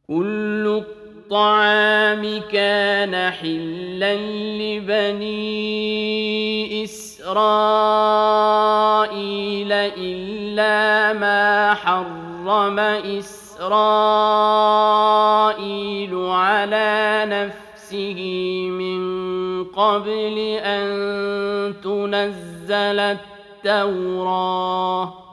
كل الطعام كان حلا لبني إسرائيل إلا ما حرم إسرائيل على نفسه من قبل أن تنزل التوراة.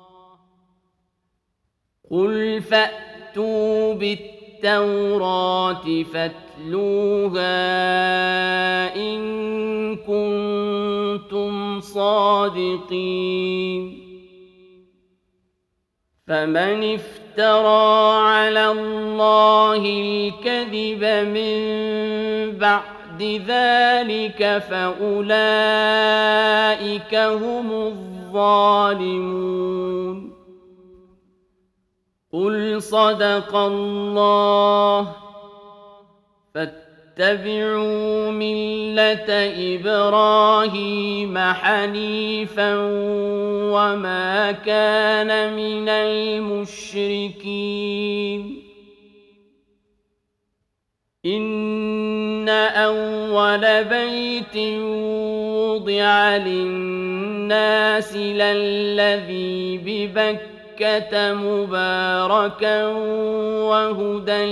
قل فأتوا بالتوراة فاتلوها إن كنتم صادقين. فمن افترى على الله الكذب من بعد ذلك فأولئك هم الظالمون. قل صدق الله. فاتبعوا ملة إبراهيم حنيفا وما كان من المشركين. إن أول بيت وضع للناس للذي ببكة مباركا وهدى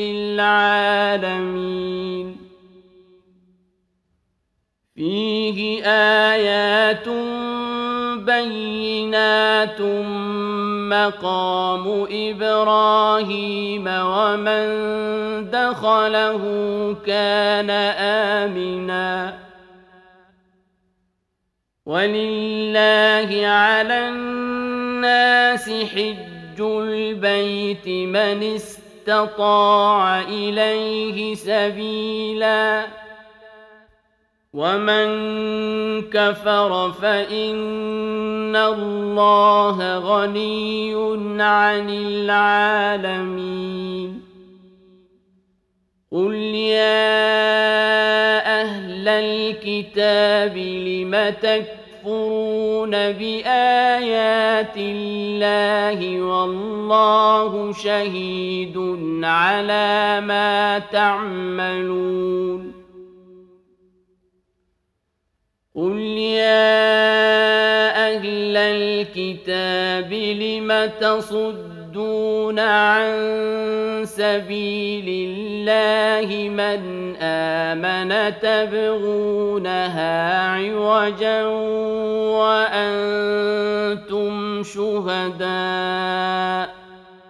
للعالمين. فيه آيات بينات مقام إبراهيم ومن دخله كان آمنا. ولله على الناس حج البيت من استطاع إليه سبيلا ومن كفر فإن الله غني عن العالمين. قل يا أهل الكتاب لم تكفرون بآيات الله والله شهيد على ما تعملون. قل يا أهل الكتاب لم تصدون عن سبيل الله من آمن تبغونها عوجا وأنتم شهداء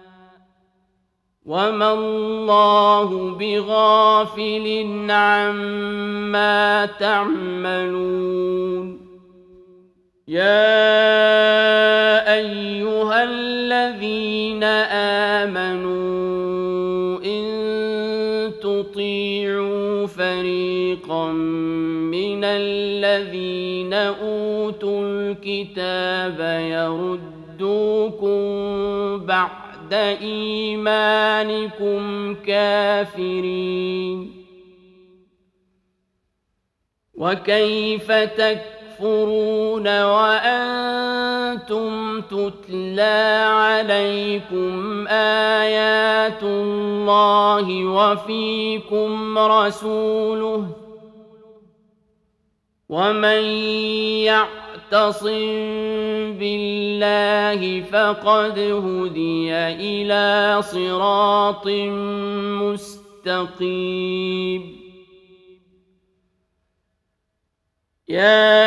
وما الله بغافل عما تعملون. يا أيها الذين آمنوا إن تطيعوا فريقا من الذين أوتوا الكتاب يردوكم بعد إيمانكم كافرين. وكيف تكفرون وأنتم تتلى عليكم آيات الله وفيكم رسوله ومن يعتصم بالله فقد هدي إلى صراط مستقيم. يا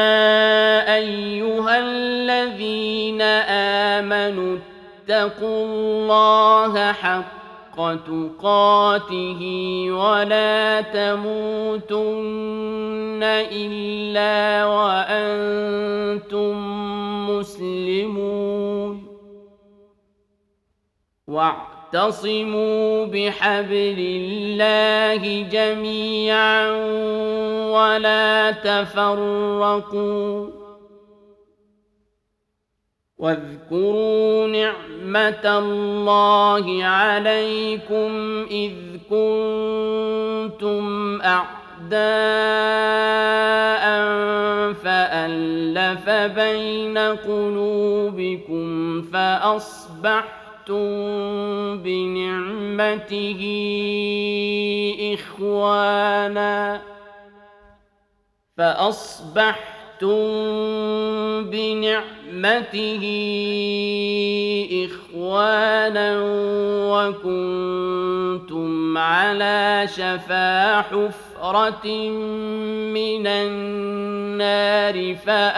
أيها الذين آمنوا اتقوا الله حق تقاته ولا تموتن إلا وأنتم مسلمون. واعتصموا بحبل الله جميعا ولا تفرقوا. واذكروا نعمة الله عليكم إذ كنتم أعداء فألف بين قلوبكم فأصبحتم بنعمته بنعمته إخوانا فأصبحتم بنعمته إخوانا وكنتم على شفا حفرة من النار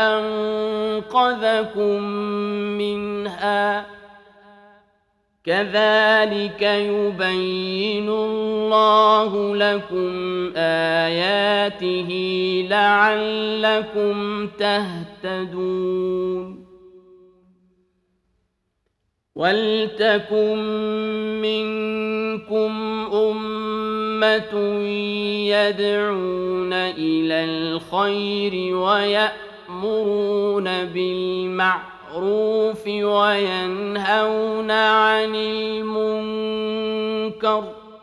فأنقذكم منها كذلك يبين الله لكم آياته لعلكم تهتدون ولتكن منكم أمة يدعون إلى الخير ويأمرون بالمعروف وينهون عن المنكر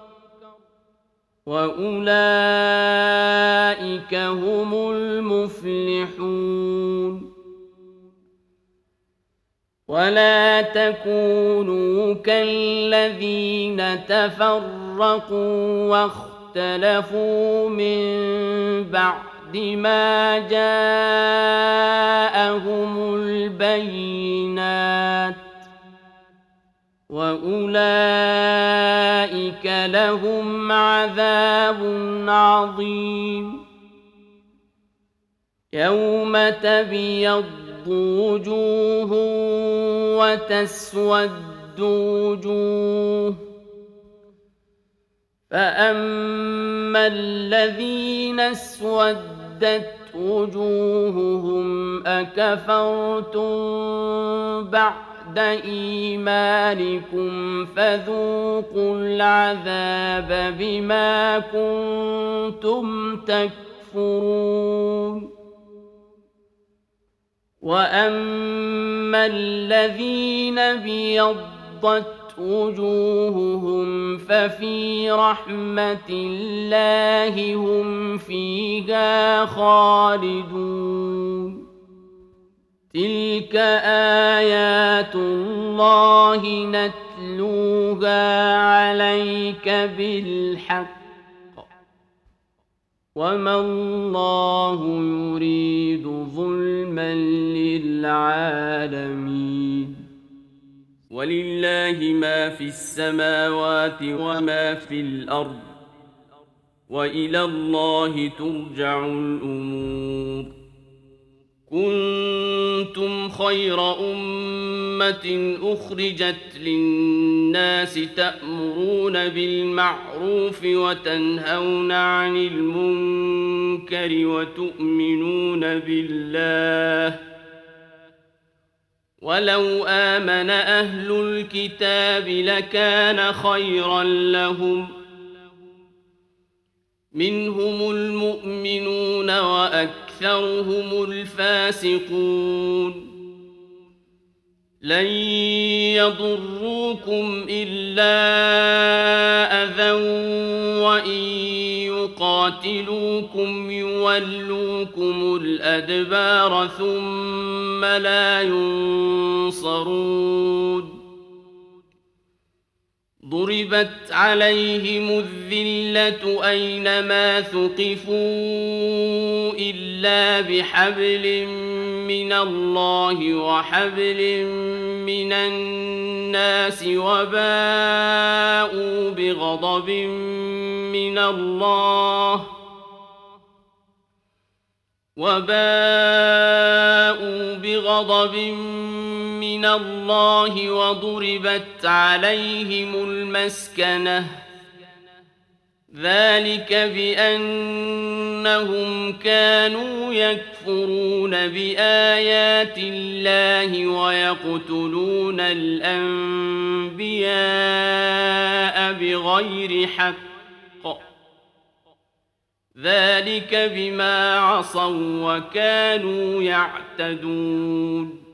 وأولئك هم المفلحون ولا تكونوا كالذين تفرقوا واختلفوا من بعد ما جاءهم البينات وأولئك لهم عذاب عظيم يوم تبيض وجوه وتسود وجوه فأما الذين اسودت وجوههم أكفرتم بعد إيمانكم فذوقوا العذاب بما كنتم تكفرون وأما الذين ابيضت وجوههم ففي رحمة الله هم فيها خالدون تلك آيات الله نتلوها عليك بالحق وما الله يريد ظلما للعالمين ولله ما في السماوات وما في الأرض وإلى الله ترجع الأمور كنتم خير أمة أخرجت للناس تأمرون بالمعروف وتنهون عن المنكر وتؤمنون بالله ولو آمن أهل الكتاب لكان خيرا لهم منهم المؤمنون وأكثرهم الفاسقون لن يضروكم إلا أذى وإن يقاتلوكم يولوكم الأدبار ثم لا ينصرون ضربت عليهم الذلة أينما ثقفوا إلا بحبل من الله وحبل من الناس وباءوا بغضب من الله وضربت عليهم المسكنة ذلك بأنهم كانوا يكفرون بآيات الله ويقتلون الأنبياء بغير حق ذلك بما عصوا وكانوا يعتدون